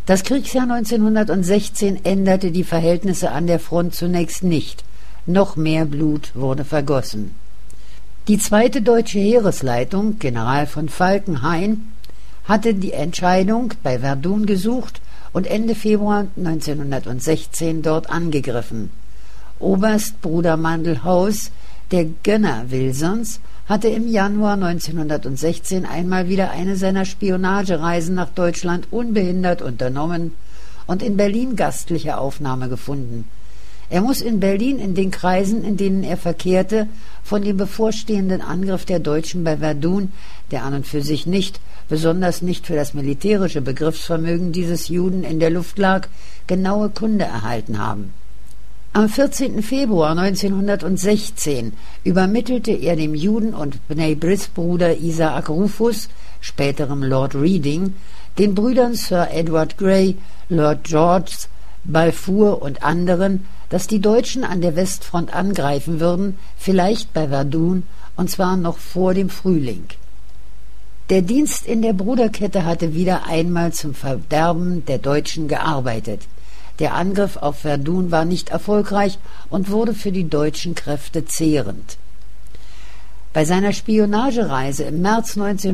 Das Kriegsjahr 1916 änderte die Verhältnisse an der Front zunächst nicht. Noch mehr Blut wurde vergossen. Die 2. Deutsche Heeresleitung, General von Falkenhayn, hatte die Entscheidung bei Verdun gesucht und Ende Februar 1916 dort angegriffen. Oberst Bruder Mandelhaus, der Gönner Wilsons, hatte im Januar 1916 einmal wieder eine seiner Spionagereisen nach Deutschland unbehindert unternommen und in Berlin gastliche Aufnahme gefunden. Er muss in Berlin in den Kreisen, in denen er verkehrte, von dem bevorstehenden Angriff der Deutschen bei Verdun, der an und für sich nicht, besonders nicht für das militärische Begriffsvermögen dieses Juden in der Luft lag, genaue Kunde erhalten haben. Am 14. Februar 1916 übermittelte er dem Juden und Bnei Bris-Bruder Isaac Rufus, späterem Lord Reading, den Brüdern Sir Edward Grey, Lord George, Balfour und anderen, dass die Deutschen an der Westfront angreifen würden, vielleicht bei Verdun, und zwar noch vor dem Frühling. Der Dienst in der Bruderkette hatte wieder einmal zum Verderben der Deutschen gearbeitet. Der Angriff auf Verdun war nicht erfolgreich und wurde für die deutschen Kräfte zehrend. Bei seiner Spionagereise im März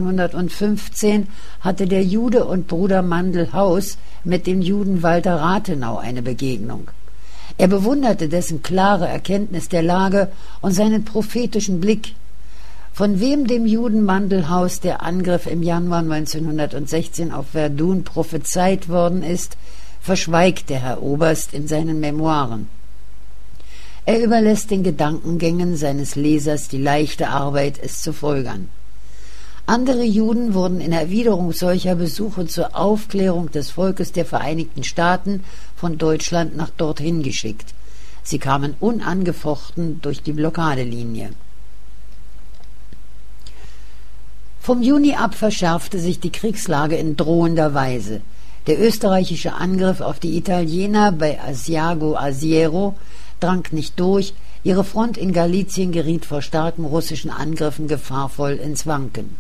1915 hatte der Jude und Bruder Mandelhaus mit dem Juden Walter Rathenau eine Begegnung. Er bewunderte dessen klare Erkenntnis der Lage und seinen prophetischen Blick. Von wem dem Juden Mandelhaus der Angriff im Januar 1916 auf Verdun prophezeit worden ist, verschweigt der Herr Oberst in seinen Memoiren. Er überlässt den Gedankengängen seines Lesers die leichte Arbeit, es zu folgern. Andere Juden wurden in Erwiderung solcher Besuche zur Aufklärung des Volkes der Vereinigten Staaten von Deutschland nach dorthin geschickt. Sie kamen unangefochten durch die Blockadelinie. Vom Juni ab verschärfte sich die Kriegslage in drohender Weise. Der österreichische Angriff auf die Italiener bei Asiago Asiero drang nicht durch, ihre Front in Galizien geriet vor starken russischen Angriffen gefahrvoll ins Wanken.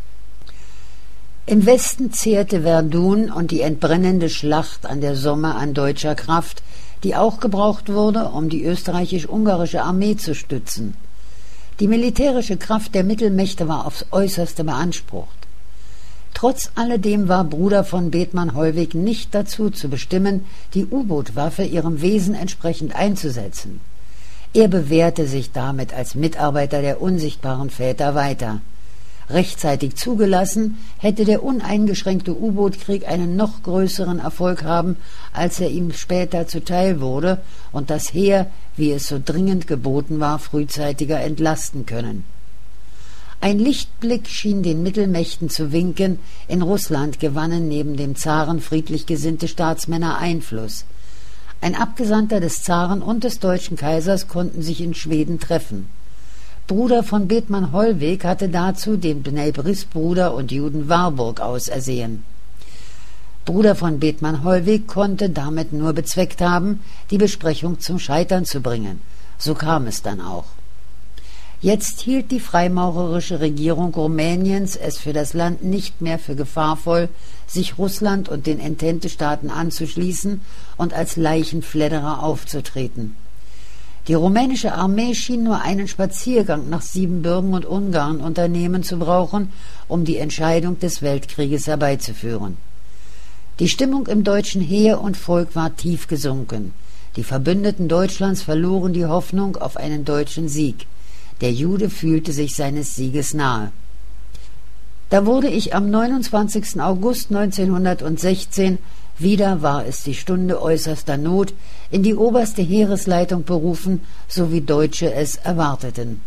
Im Westen zehrte Verdun und die entbrennende Schlacht an der Somme an deutscher Kraft, die auch gebraucht wurde, um die österreichisch-ungarische Armee zu stützen. Die militärische Kraft der Mittelmächte war aufs Äußerste beansprucht. Trotz alledem war Bruder von Bethmann-Hollweg nicht dazu zu bestimmen, die U-Boot-Waffe ihrem Wesen entsprechend einzusetzen. Er bewährte sich damit als Mitarbeiter der unsichtbaren Väter weiter. Rechtzeitig zugelassen, hätte der uneingeschränkte U-Boot-Krieg einen noch größeren Erfolg haben, als er ihm später zuteil wurde und das Heer, wie es so dringend geboten war, frühzeitiger entlasten können. Ein Lichtblick schien den Mittelmächten zu winken, in Russland gewannen neben dem Zaren friedlich gesinnte Staatsmänner Einfluss. Ein Abgesandter des Zaren und des deutschen Kaisers konnten sich in Schweden treffen. Bruder von Bethmann-Hollweg hatte dazu den Bnei Bris-Bruder und Juden Warburg ausersehen. Bruder von Bethmann-Hollweg konnte damit nur bezweckt haben, die Besprechung zum Scheitern zu bringen. So kam es dann auch. Jetzt hielt die freimaurerische Regierung Rumäniens es für das Land nicht mehr für gefahrvoll, sich Russland und den Entente-Staaten anzuschließen und als Leichenfledderer aufzutreten. Die rumänische Armee schien nur einen Spaziergang nach Siebenbürgen und Ungarn unternehmen zu brauchen, um die Entscheidung des Weltkrieges herbeizuführen. Die Stimmung im deutschen Heer und Volk war tief gesunken. Die Verbündeten Deutschlands verloren die Hoffnung auf einen deutschen Sieg. Der Jude fühlte sich seines Sieges nahe. Da wurde ich am 29. August 1916, wieder war es die Stunde äußerster Not, in die oberste Heeresleitung berufen, so wie Deutsche es erwarteten.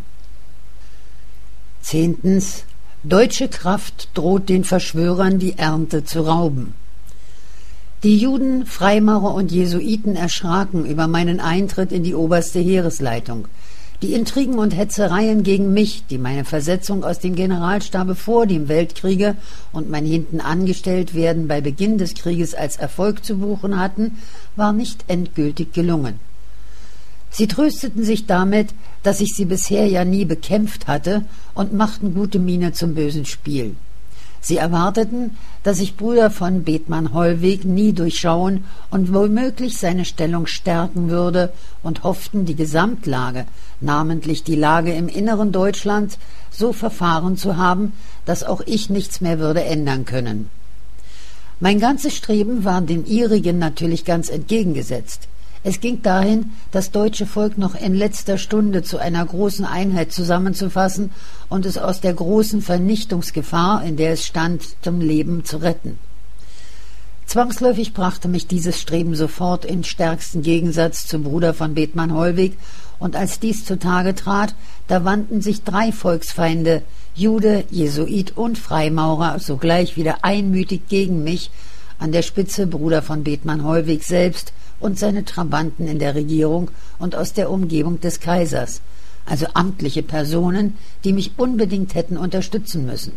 10. Deutsche Kraft droht den Verschwörern die Ernte zu rauben. Die Juden, Freimaurer und Jesuiten erschraken über meinen Eintritt in die oberste Heeresleitung. Die Intrigen und Hetzereien gegen mich, die meine Versetzung aus dem Generalstabe vor dem Weltkriege und mein Hintenangestelltwerden bei Beginn des Krieges als Erfolg zu buchen hatten, war nicht endgültig gelungen. Sie trösteten sich damit, dass ich sie bisher ja nie bekämpft hatte, und machten gute Miene zum bösen Spiel. Sie erwarteten, dass ich Bruder von Bethmann-Hollweg nie durchschauen und womöglich seine Stellung stärken würde und hofften, die Gesamtlage, namentlich die Lage im inneren Deutschland, so verfahren zu haben, dass auch ich nichts mehr würde ändern können. Mein ganzes Streben war dem ihrigen natürlich ganz entgegengesetzt. Es ging dahin, das deutsche Volk noch in letzter Stunde zu einer großen Einheit zusammenzufassen und es aus der großen Vernichtungsgefahr, in der es stand, zum Leben zu retten. Zwangsläufig brachte mich dieses Streben sofort in stärksten Gegensatz zum Bruder von Bethmann-Hollweg, und als dies zutage trat, da wandten sich 3 Volksfeinde, Jude, Jesuit und Freimaurer, sogleich wieder einmütig gegen mich, an der Spitze Bruder von Bethmann-Hollweg selbst und seine Trabanten in der Regierung und aus der Umgebung des Kaisers, also amtliche Personen, die mich unbedingt hätten unterstützen müssen.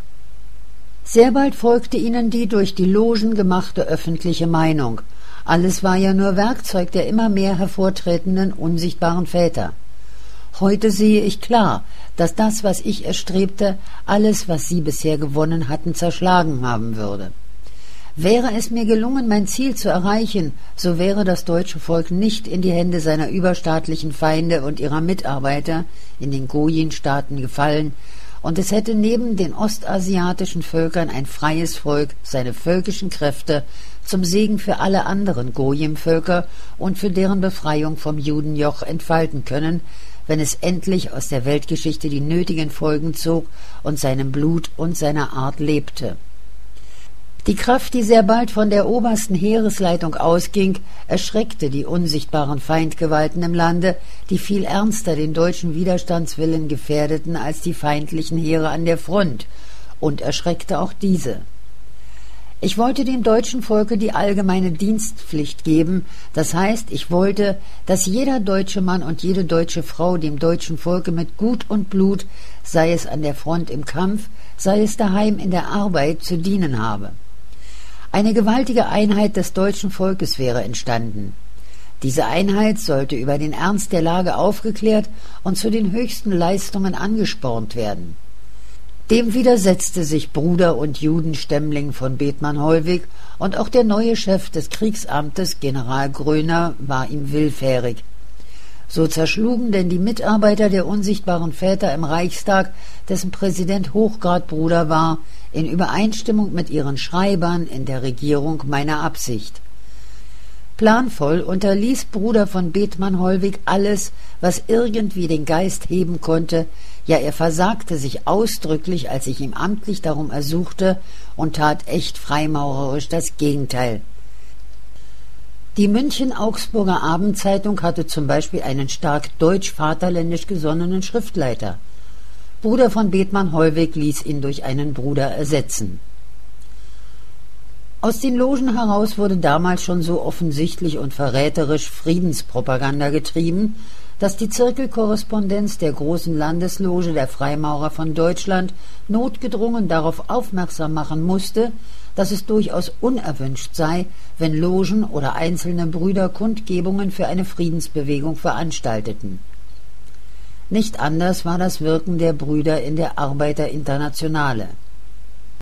Sehr bald folgte ihnen die durch die Logen gemachte öffentliche Meinung. Alles war ja nur Werkzeug der immer mehr hervortretenden unsichtbaren Väter. Heute sehe ich klar, dass das, was ich erstrebte, alles, was sie bisher gewonnen hatten, zerschlagen haben würde. Wäre es mir gelungen, mein Ziel zu erreichen, so wäre das deutsche Volk nicht in die Hände seiner überstaatlichen Feinde und ihrer Mitarbeiter in den Gojin-Staaten gefallen, und es hätte neben den ostasiatischen Völkern ein freies Volk seine völkischen Kräfte zum Segen für alle anderen Gojim-Völker und für deren Befreiung vom Judenjoch entfalten können, wenn es endlich aus der Weltgeschichte die nötigen Folgen zog und seinem Blut und seiner Art lebte. Die Kraft, die sehr bald von der obersten Heeresleitung ausging, erschreckte die unsichtbaren Feindgewalten im Lande, die viel ernster den deutschen Widerstandswillen gefährdeten als die feindlichen Heere an der Front, und erschreckte auch diese. Ich wollte dem deutschen Volke die allgemeine Dienstpflicht geben, das heißt, ich wollte, dass jeder deutsche Mann und jede deutsche Frau dem deutschen Volke mit Gut und Blut, sei es an der Front im Kampf, sei es daheim in der Arbeit, zu dienen habe. Eine gewaltige Einheit des deutschen Volkes wäre entstanden. Diese Einheit sollte über den Ernst der Lage aufgeklärt und zu den höchsten Leistungen angespornt werden. Dem widersetzte sich Bruder und Judenstämmling von Bethmann-Hollweg, und auch der neue Chef des Kriegsamtes, General Groener, war ihm willfährig. So zerschlugen denn die Mitarbeiter der unsichtbaren Väter im Reichstag, dessen Präsident Hochgradbruder war, in Übereinstimmung mit ihren Schreibern in der Regierung meine Absicht. Planvoll unterließ Bruder von Bethmann-Hollweg alles, was irgendwie den Geist heben konnte, ja, er versagte sich ausdrücklich, als ich ihm amtlich darum ersuchte, und tat echt freimaurerisch das Gegenteil. Die München-Augsburger Abendzeitung hatte zum Beispiel einen stark deutsch-vaterländisch gesonnenen Schriftleiter. Bruder von Bethmann-Hollweg ließ ihn durch einen Bruder ersetzen. Aus den Logen heraus wurde damals schon so offensichtlich und verräterisch Friedenspropaganda getrieben, dass die Zirkelkorrespondenz der großen Landesloge der Freimaurer von Deutschland notgedrungen darauf aufmerksam machen musste, dass es durchaus unerwünscht sei, wenn Logen oder einzelne Brüder Kundgebungen für eine Friedensbewegung veranstalteten. Nicht anders war das Wirken der Brüder in der Arbeiterinternationale.